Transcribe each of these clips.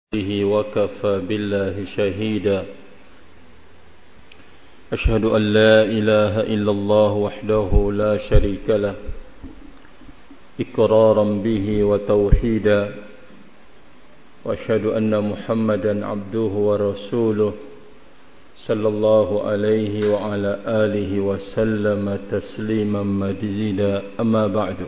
به وكفى بالله شهيدا أشهد أن لا إله إلا الله وحده لا شريك له إقرارا به وتوحيدا وأشهد أن محمدا عبده ورسوله صلى الله عليه وعلى آله وسلم تسليما مزيدا أما بعد.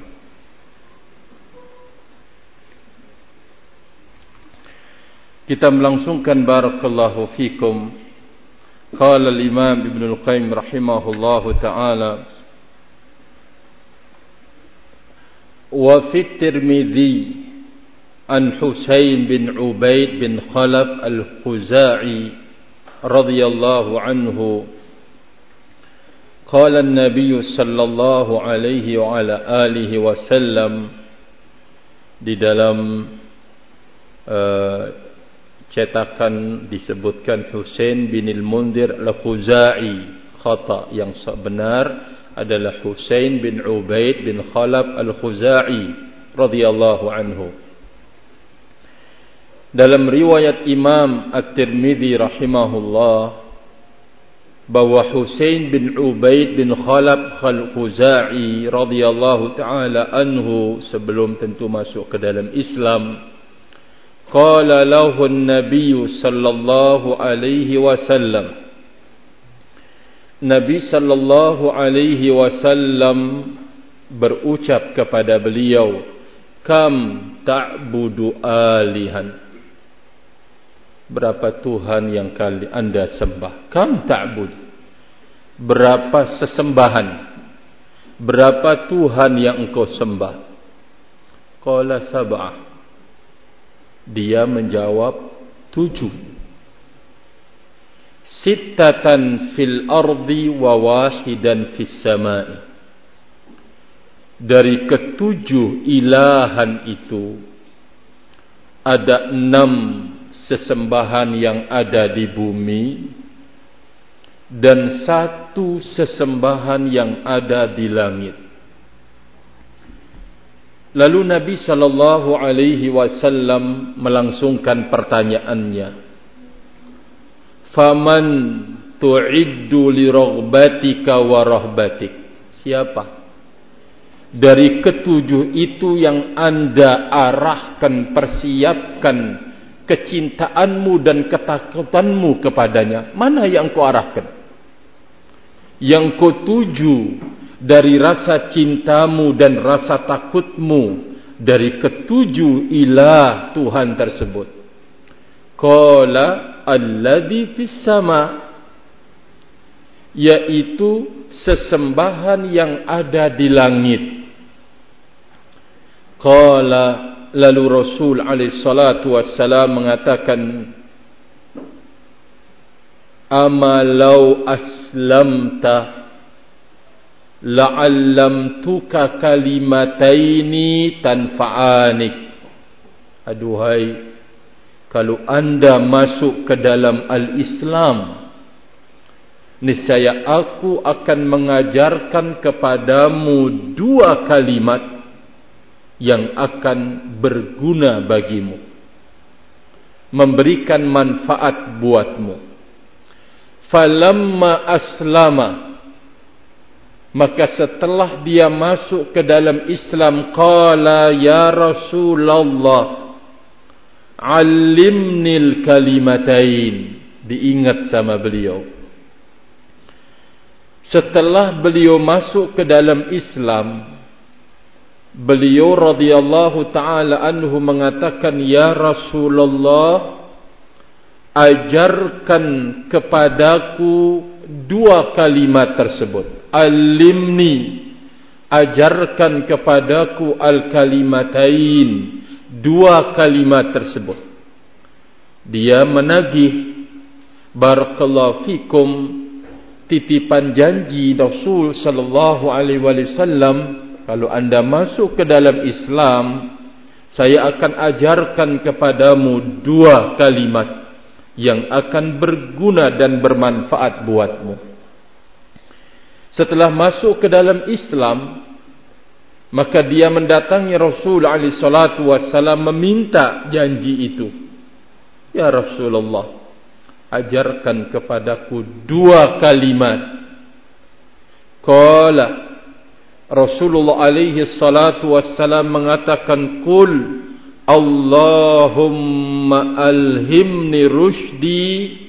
Kita melangsungkan barakallahu fikum qala al-imam Ibn al-Qayyim rahimahullahu ta'ala wa fi Tirmidzi an Husain bin Ubaid bin Khalaf al-Khuzai radhiyallahu anhu qala an-nabiy sallallahu alaihi wa ala alihi wa sallam di dalam cetakan disebutkan Husain bin al-Mundhir al-Khuzai, khata yang benar adalah Husain bin Ubaid bin Khalaf al-Khuzai radhiyallahu anhu. Dalam riwayat Imam At-Tirmidzi rahimahullah bahwa Husain bin Ubaid bin Khalaf al-Khuzai radhiyallahu taala anhu sebelum tentu masuk ke dalam Islam, qala lahu an-nabiy sallallahu alaihi wasallam, Nabi sallallahu alaihi wasallam berucap kepada beliau, kam ta'budu alihan, berapa Tuhan yang anda sembah? Kam ta'bud, berapa sesembahan, berapa Tuhan yang engkau sembah? Qala sab'ah, dia menjawab 7. Sittatan fil ardi wa wahidan fis samai. Dari ketujuh ilahan itu ada 6 sesembahan yang ada di bumi dan 1 sesembahan yang ada di langit. Lalu Nabi sallallahu alaihi wasallam melangsungkan pertanyaannya, faman tu'iddu li raghbatika wa rahbatik, siapa dari ketujuh itu yang anda arahkan, persiapkan kecintaanmu dan ketakutanmu kepadanya? Mana yang kau arahkan, yang kau tuju dari rasa cintamu dan rasa takutmu dari ketujuh ilah Tuhan tersebut? Qala alladhi fis sama, yaitu sesembahan yang ada di langit. Qala, lalu Rasul alaihi salatu wassalam mengatakan, amalau aslamta la'allamtuka kalimataini tanfa'anik. Aduhai, kalau anda masuk ke dalam al-Islam, niscaya aku akan mengajarkan kepadamu 2 kalimat yang akan berguna bagimu, memberikan manfaat buatmu. Falamma aslama, maka setelah dia masuk ke dalam Islam, qala ya Rasulullah allimnil kalimatain, diingat sama beliau. Setelah beliau masuk ke dalam Islam, beliau radhiyallahu taala anhu mengatakan, ya Rasulullah, ajarkan kepadaku 2 kalimat tersebut. Alimni, ajarkan kepadaku al-kalimatain, 2 kalimat tersebut. Dia menagih, barakallahu fikum, titipan janji Rasul sallallahu alaihi wasallam, kalau anda masuk ke dalam Islam, saya akan ajarkan kepadamu 2 kalimat yang akan berguna dan bermanfaat buatmu. Setelah masuk ke dalam Islam, maka dia mendatangi Rasul alaihi salatu wassalam meminta janji itu. Ya Rasulullah, ajarkan kepadaku 2 kalimat. Qala, Rasulullah alaihi salatu wassalam mengatakan, Qul Allahumma alhimni rushdi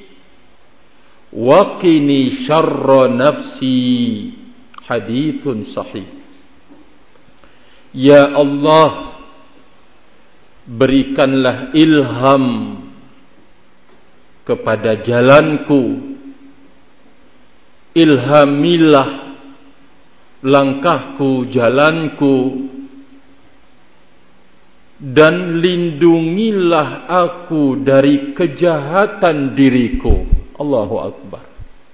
wa qini syarra nafsi. Hadithun sahih. Ya Allah, berikanlah ilham kepada jalanku, ilhamilah langkahku, jalanku, dan lindungilah aku dari kejahatan diriku. Allahu Akbar.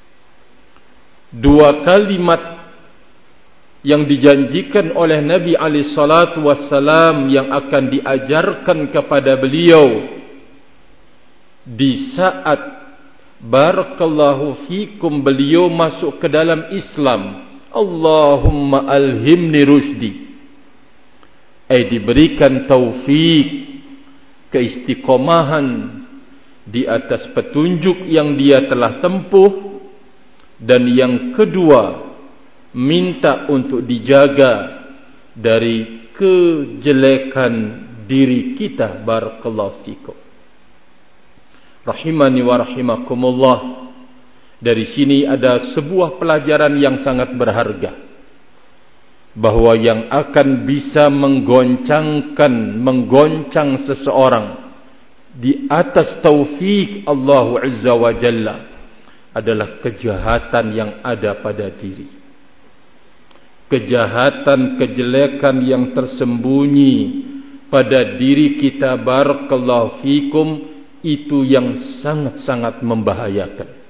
2 kalimat yang dijanjikan oleh Nabi alaihi salatu wassalam yang akan diajarkan kepada beliau di saat barakallahu fikum beliau masuk ke dalam Islam. Allahumma alhimni rushdi, diberikan taufik, keistiqomahan di atas petunjuk yang dia telah tempuh. Dan yang kedua, minta untuk dijaga dari kejelekan diri kita. Barakallahu fikum. Rahimani wa rahimakumullah. Dari sini ada sebuah pelajaran yang sangat berharga, bahwa yang akan bisa menggoncang seseorang di atas taufik Allah Azza wa Jalla adalah kejahatan yang ada pada diri. Kejahatan, kejelekan yang tersembunyi pada diri kita, barakallahu fikum, itu yang sangat-sangat membahayakan.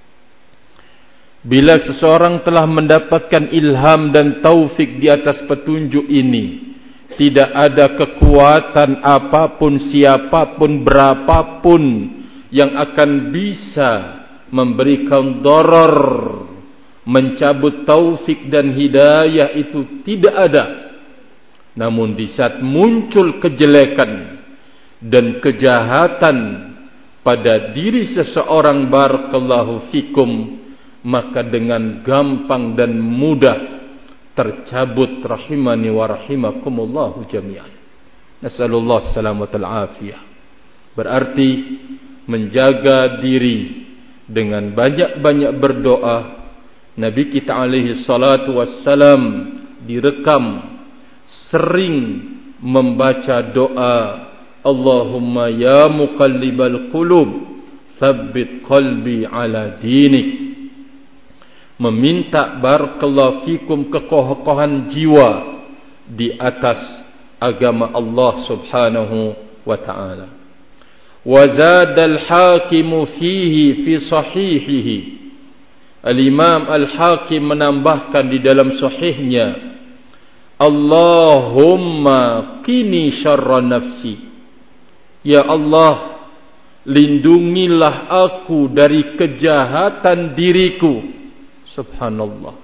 Bila seseorang telah mendapatkan ilham dan taufik di atas petunjuk ini, tidak ada kekuatan apapun, siapapun, berapapun yang akan bisa memberikan darar, mencabut taufik dan hidayah itu tidak ada. Namun di saat muncul kejelekan dan kejahatan pada diri seseorang, barakallahu fikum, maka dengan gampang dan mudah tercabut. Rahimani wa rahimakumullahu jami'an. Nasallallahu salamatal afiyah. Berarti menjaga diri dengan banyak-banyak berdoa. Nabi kita alaihi salatu wassalam direkam sering membaca doa, Allahumma ya muqallibal qulub tsabbit qalbi ala dinik. Meminta barakallahu fikum kekokohan jiwa di atas agama Allah subhanahu wa ta'ala. Wa zadal hakimu fihi fi sahihihi. Al-Imam Al-Hakim menambahkan di dalam sahihnya, Allahumma qini syarra nafsi. Ya Allah, lindungilah aku dari kejahatan diriku. Subhanallah.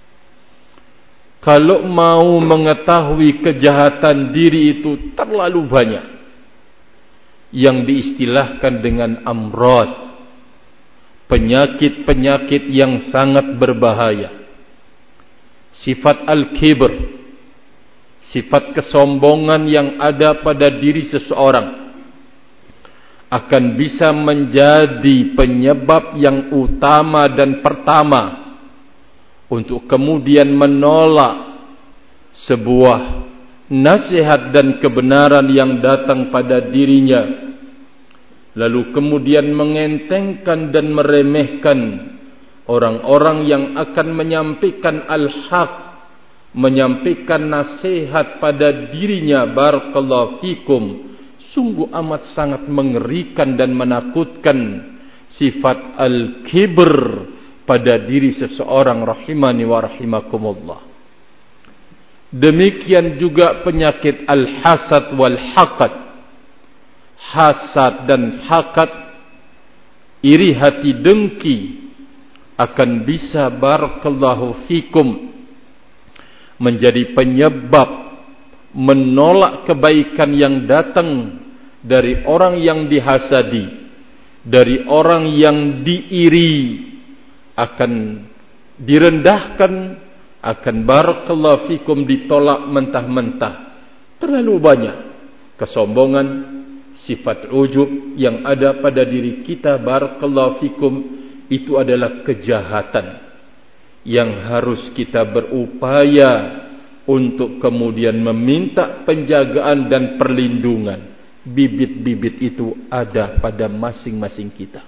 Kalau mau mengetahui kejahatan diri itu terlalu banyak, yang diistilahkan dengan amrad, penyakit-penyakit yang sangat berbahaya. Sifat al-kibr, sifat kesombongan yang ada pada diri seseorang akan bisa menjadi penyebab yang utama dan pertama untuk kemudian menolak sebuah nasihat dan kebenaran yang datang pada dirinya, lalu kemudian mengentengkan dan meremehkan orang-orang yang akan menyampaikan al-haq, menyampaikan nasihat pada dirinya. Barakallahu fikum. Sungguh amat sangat mengerikan dan menakutkan sifat al-kibr pada diri seseorang. Rahimani wa rahimakumullah. Demikian juga penyakit al-hasad wal haqad. Hasad dan haqad, iri hati, dengki, akan bisa barakallahu fikum menjadi penyebab menolak kebaikan yang datang dari orang yang dihasadi, dari orang yang diiri akan direndahkan, akan barakallahu fikum ditolak mentah-mentah. Terlalu banyak kesombongan, sifat ujub yang ada pada diri kita, barakallahu fikum, itu adalah kejahatan yang harus kita berupaya untuk kemudian meminta penjagaan dan perlindungan. Bibit-bibit itu ada pada masing-masing kita.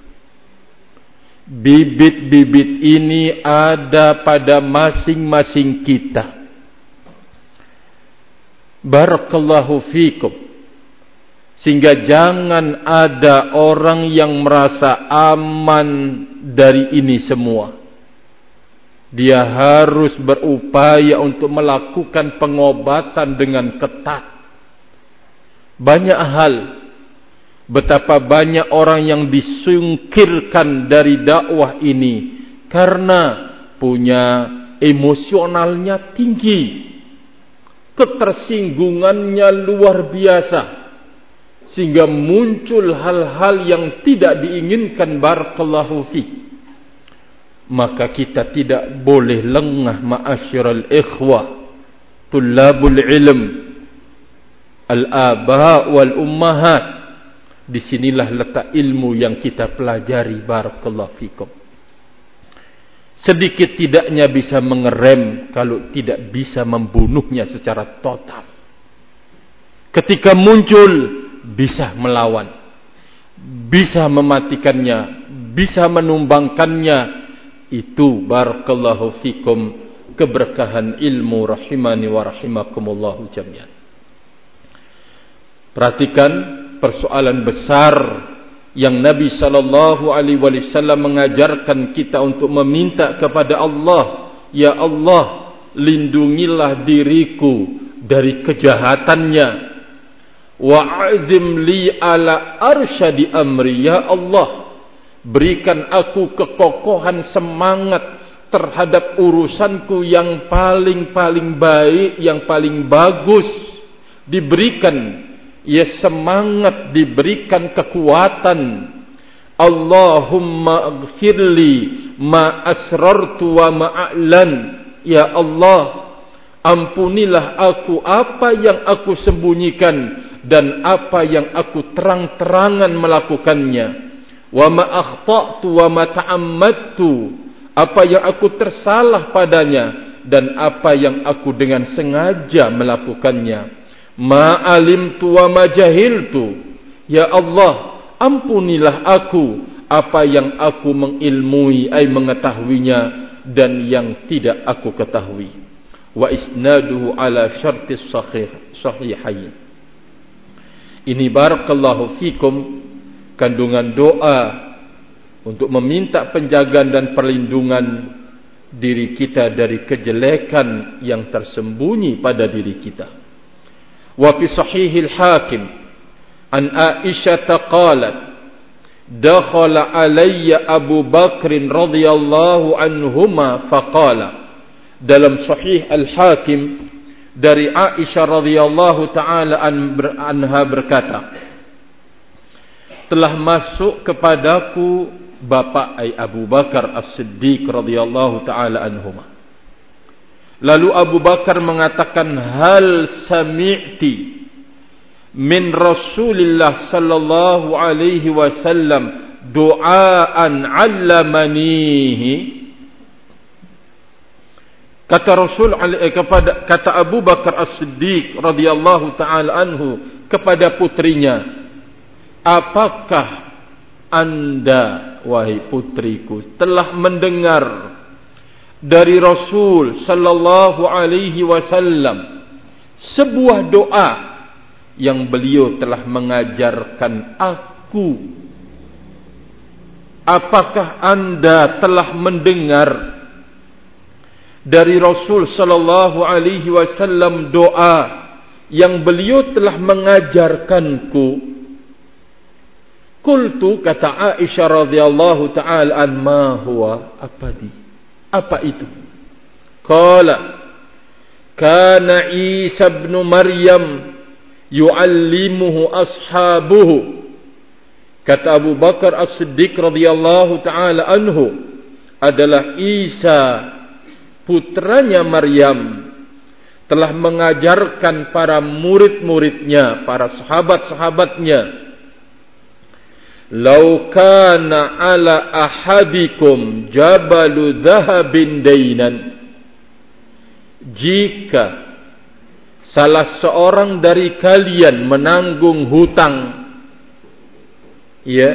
Bibit-bibit ini ada pada masing-masing kita. Barakallahu fikum. Sehingga jangan ada orang yang merasa aman dari ini semua. Dia harus berupaya untuk melakukan pengobatan dengan ketat. Banyak hal, betapa banyak orang yang disingkirkan dari dakwah ini karena punya emosionalnya tinggi, ketersinggungannya luar biasa, sehingga muncul hal-hal yang tidak diinginkan, barakallahu fi. Maka kita tidak boleh lengah, ma'asyiral ikhwah, tullabul ilm, al-aba wal ummahat. Disinilah letak ilmu yang kita pelajari, barakallahu fikum. Sedikit tidaknya bisa mengerem, kalau tidak bisa membunuhnya secara total. Ketika muncul, bisa melawan, bisa mematikannya, bisa menumbangkannya. Itu barakallahu fikum keberkahan ilmu, rahimani wa rahimakumullahu jami'an. Perhatikan persoalan besar yang Nabi sallallahu alaihi wasallam mengajarkan kita untuk meminta kepada Allah, ya Allah, lindungilah diriku dari kejahatannya. Wa'azim li ala arsyadi amri, ya Allah, berikan aku kekokohan semangat terhadap urusanku yang paling baik, yang paling bagus. Diberikan ya semangat, diberikan kekuatan. Allahumma aghfirli ma asrartu wa ma a'lan. Ya Allah, ampunilah aku apa yang aku sembunyikan dan apa yang aku terang-terangan melakukannya. Wa ma akhta'tu wa ma ta'ammadtu, apa yang aku tersalah padanya dan apa yang aku dengan sengaja melakukannya. Ma alimtu wa ma jahiltu, ya Allah, ampunilah aku apa yang aku mengilmui, ay mengetahuinya, dan yang tidak aku ketahui. Wa isnaduhu ala syartis sahihain. Ini barakallahu fikum kandungan doa untuk meminta penjagaan dan perlindungan diri kita dari kejelekan yang tersembunyi pada diri kita. Wa fi sahihil Hakim an Aisyah qalat, dakhala alayya Abu Bakr radhiyallahu anhuma faqala. Dalam sahih Al-Hakim dari Aisyah radhiyallahu taala anha berkata, telah masuk kepadaku bapa Abu Bakar As-Siddiq radhiyallahu taala anhuma. Lalu Abu Bakar mengatakan, hal sami'ti min Rasulillah sallallahu alaihi wasallam du'aan 'allamanihi. Kata Rasul kata Abu Bakar As-Siddiq radhiyallahu taala anhu kepada putrinya, apakah anda, wahai putriku, telah mendengar dari Rasul sallallahu alaihi wasallam sebuah doa yang beliau telah mengajarkan aku? Apakah anda telah mendengar dari Rasul sallallahu alaihi wasallam doa yang beliau telah mengajarkanku? Qultu, kata Aisyah radhiyallahu taala an, ma huwa, apa itu? Qala, kana Isa ibn Maryam yu'allimuhu ashabuhu Kata Abu Bakar As-Siddiq radhiyallahu taala anhu, adalah Isa putranya Maryam telah mengajarkan para murid-muridnya, para sahabat-sahabatnya, "Lau kana ala ahadikum jabalu dhahabin dainan." Jika salah seorang dari kalian menanggung hutang, ya,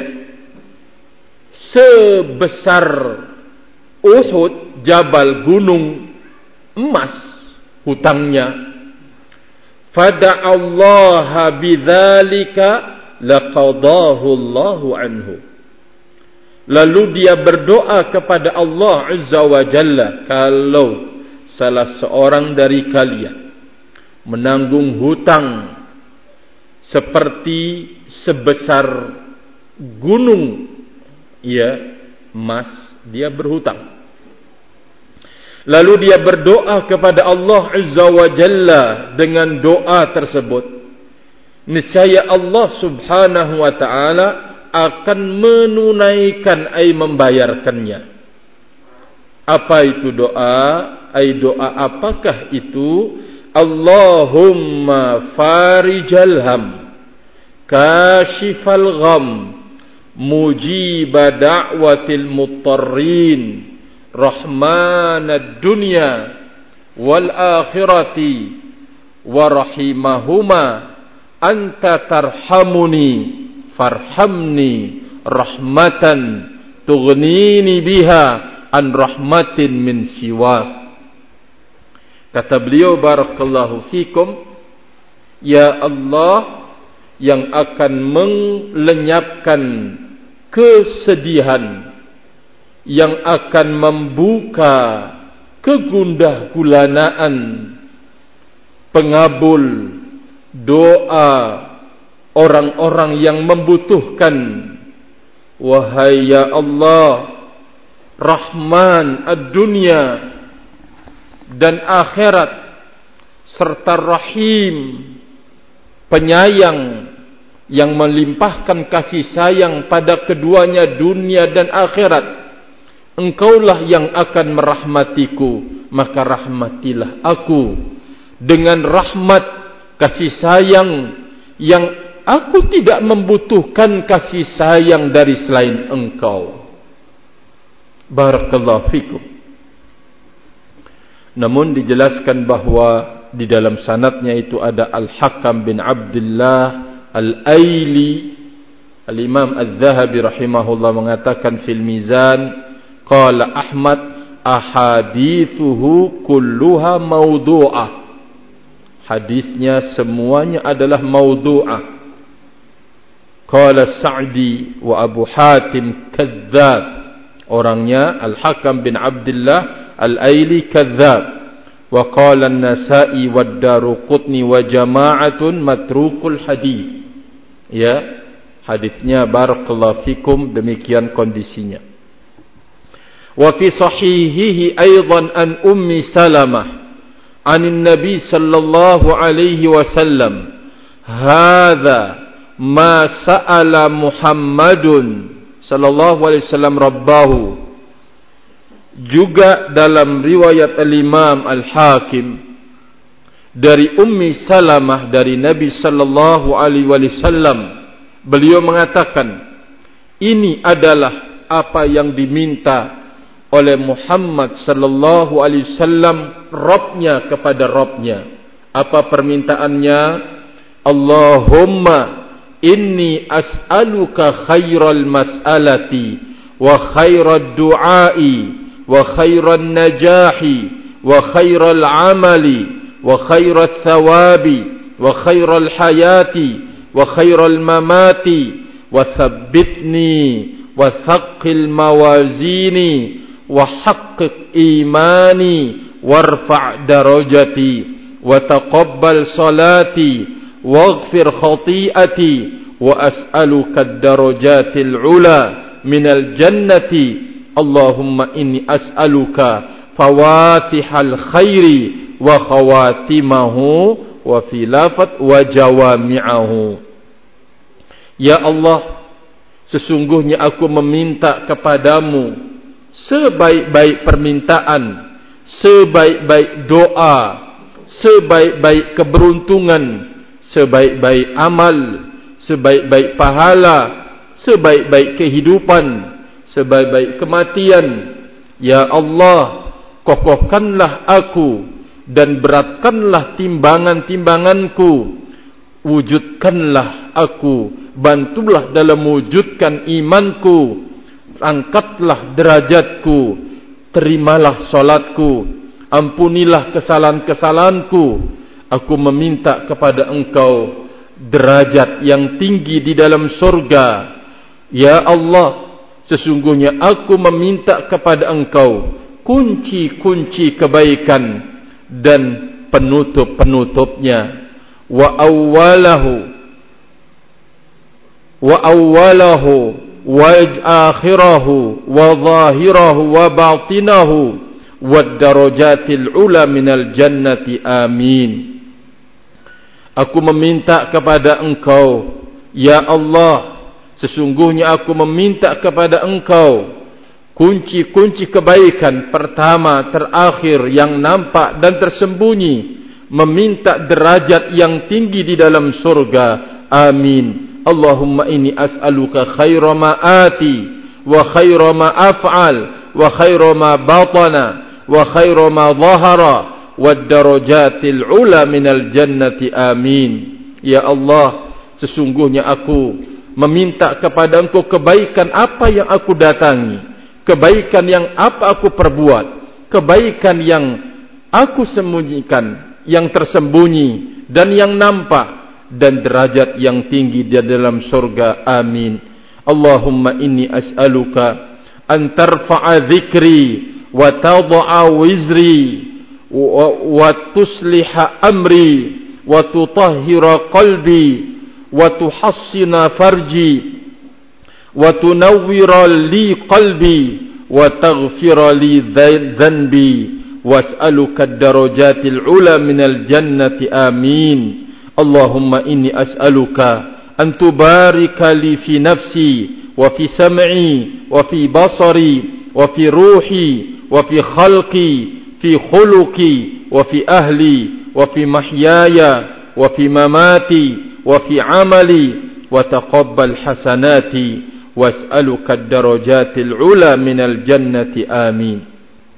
sebesar Uhud, jabal gunung emas hutangnya, fada'allaha bidzalika laqadahu Allahu anhu. Lalu dia berdoa kepada Allah Azza wa Jalla, kalau salah seorang dari kalian menanggung hutang seperti sebesar gunung, ya, emas, dia berhutang. Lalu dia berdoa kepada Allah Azza wa Jalla dengan doa tersebut, niscaya Allah Subhanahu wa taala akan menunaikan, ay membayarkannya. Apa itu doa? Ay doa apakah itu? Allahumma farijal ham, kashifal gham, mujiba da'watil muttarrin, rahmanad dunya wal akhirati wa rahimahuma, anta tarhamuni farhamni rahmatan tughnini biha an rahmatin min siwa. Kata beliau, barakallahu fikum, ya Allah yang akan melenyapkan kesedihan, yang akan membuka kegundah gulanaan, pengabul doa orang-orang yang membutuhkan. Wahai ya Allah, Rahman ad-dunya dan akhirat, serta Rahim, penyayang yang melimpahkan kasih sayang pada keduanya dunia dan akhirat, Engkaulah yang akan merahmatiku, maka rahmatilah aku dengan rahmat kasih sayang yang aku tidak membutuhkan kasih sayang dari selain Engkau. Barakallahu fikum. Namun dijelaskan bahawa di dalam sanadnya itu ada Al-Hakam bin Abdullah Al-Aili. Al-Imam Al-Zahabi rahimahullah mengatakan fil Mizan, qala Ahmad ahadithuhu kulluha mawdu'ah. Hadisnya semuanya adalah mawdu'ah. Qala Sa'di wa Abu Hatim kadzdzab. Orangnya Al-Hakam bin Abdullah Al-Aili kadzdzab. Wa qala An-Nasa'i wa Ad-Daruqutni wa jama'atun matrukul hadits. Ya, hadisnya barakallahu fikum demikian kondisinya. Wa fi sahihihi aidan an Ummi Salamah anin Nabi sallallahu alaihi wasallam, hadza ma sa'ala Muhammadun sallallahu alaihi wasallam rabbahu. Juga dalam riwayat Al-Imam Al-Hakim dari Ummi Salamah dari Nabi sallallahu alaihi wasallam, beliau mengatakan, ini adalah apa yang diminta oleh Muhammad sallallahu alaihi wasallam Rabbnya kepada Rabbnya. Apa permintaannya? Allahumma inni as'aluka khairal mas'alati wa khairad du'ai wa khairan najahi wa khairal amali wa khairat thawabi wa khairal hayati wa khairal mamati wa thabbitni wa thaqqil mawazini wa haqqiq imani warfa' darajati wa taqabbal salati waghfir khati'ati wa as'aluka ad-darajatil 'ula minal jannati. Allahumma inni as'aluka fawatihal khairi wa khawatimahu wa filafat wa jawami'ahu. Ya Allah, sesungguhnya aku meminta kepadamu sebaik-baik permintaan, sebaik-baik doa, sebaik-baik keberuntungan, sebaik-baik amal, sebaik-baik pahala, sebaik-baik kehidupan, sebaik-baik kematian. Ya Allah, kokohkanlah aku dan beratkanlah timbangan-timbanganku. Wujudkanlah aku, bantulah dalam mewujudkan imanku. Angkatlah derajatku, terimalah solatku, ampunilah kesalahan-kesalahanku. Aku meminta kepada Engkau derajat yang tinggi di dalam surga. Ya Allah, sesungguhnya aku meminta kepada Engkau kunci-kunci kebaikan dan penutup-penutupnya. Wa awwalahu wa akhirahu wa zahirahu wa batinahu wad darajatil ula minal jannati. Amin. Aku meminta kepada Engkau, ya Allah, sesungguhnya aku meminta kepada Engkau kunci-kunci kebaikan pertama, terakhir, yang nampak dan tersembunyi. Meminta derajat yang tinggi di dalam surga. Amin. Allahumma inni as'aluka khaira ma ati wa khaira ma af'al wa khaira ma batana wa khaira ma zahara wad darajatil ula minal jannati. Amin. Ya Allah, sesungguhnya aku meminta kepada Engkau kebaikan apa yang aku datangi, kebaikan yang apa aku perbuat, kebaikan yang aku sembunyikan, yang tersembunyi dan yang nampak, dan derajat yang tinggi di dalam surga. Amin. Allahumma inni as'aluka an tarfa'a dhikri wa tadha'a wizri wa tusliha amri wa tutahhira qalbi wa tuhassina farji wa tunawwira li qalbi wa taghfira li dhanbi was'aluka ad-darajatil ula minal jannati. Amin. Allahumma inni as'aluka an tubarika li fi nafsi wa fi sam'i wa fi basari wa fi ruhi wa fi khalqi fi khuluqi wa fi ahli wa fi mahyaya wa fi mamati wa fi amali wa taqabbal hasanati was'aluka ad-darajatil ula minal jannati. Amin.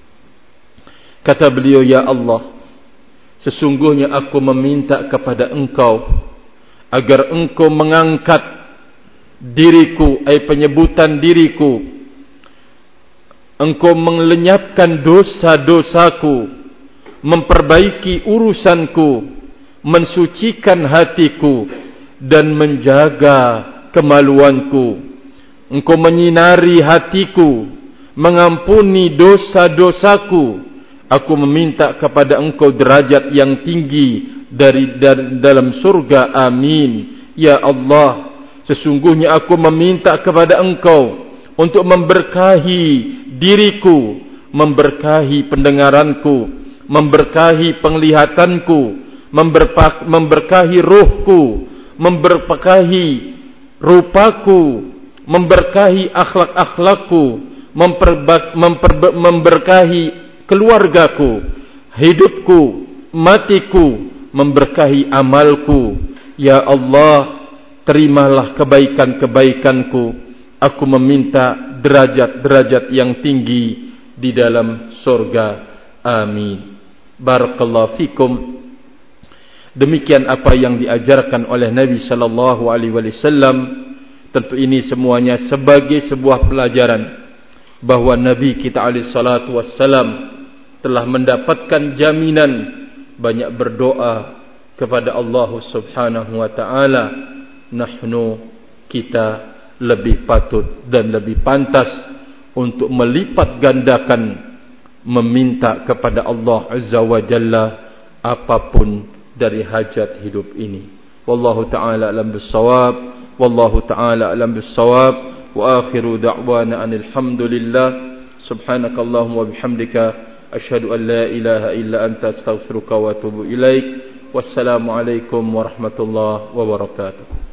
Kata beliau, ya Allah, sesungguhnya aku meminta kepada Engkau agar Engkau mengangkat diriku, penyebutan diriku. Engkau melenyapkan dosa-dosaku, memperbaiki urusanku, mensucikan hatiku, dan menjaga kemaluanku. Engkau menyinari hatiku, mengampuni dosa-dosaku. Aku meminta kepada Engkau derajat yang tinggi dari dalam surga. Amin. Ya Allah, sesungguhnya aku meminta kepada Engkau untuk memberkahi diriku, memberkahi pendengaranku, memberkahi penglihatanku, memberkahi ruhku, memberkahi rupaku, memberkahi akhlak-akhlakku, memberkahi keluargaku, hidupku, matiku, memberkahi amalku. Ya Allah, terimalah kebaikan-kebaikanku. Aku meminta derajat-derajat yang tinggi di dalam surga. Amin. Barakallahu fikum. Demikian apa yang diajarkan oleh Nabi sallallahu alaihi wasallam. Tentu ini semuanya sebagai sebuah pelajaran bahwa Nabi kita alaihi salatu wassalam telah mendapatkan jaminan banyak berdoa kepada Allah Subhanahu wa taala. Nahnu, kita lebih patut dan lebih pantas untuk melipat gandakan meminta kepada Allah Azza wa Jalla apapun dari hajat hidup ini. Wallahu taala alam bissawab. Wallahu taala alam bissawab. Wa akhiru da'wana anil hamdulillah. Subhanakallahumma wa bihamdika asyhadu an la ilaha illa anta astaghfiruka wa atubu ilaik. Wassalamu alaikum warahmatullahi wabarakatuh.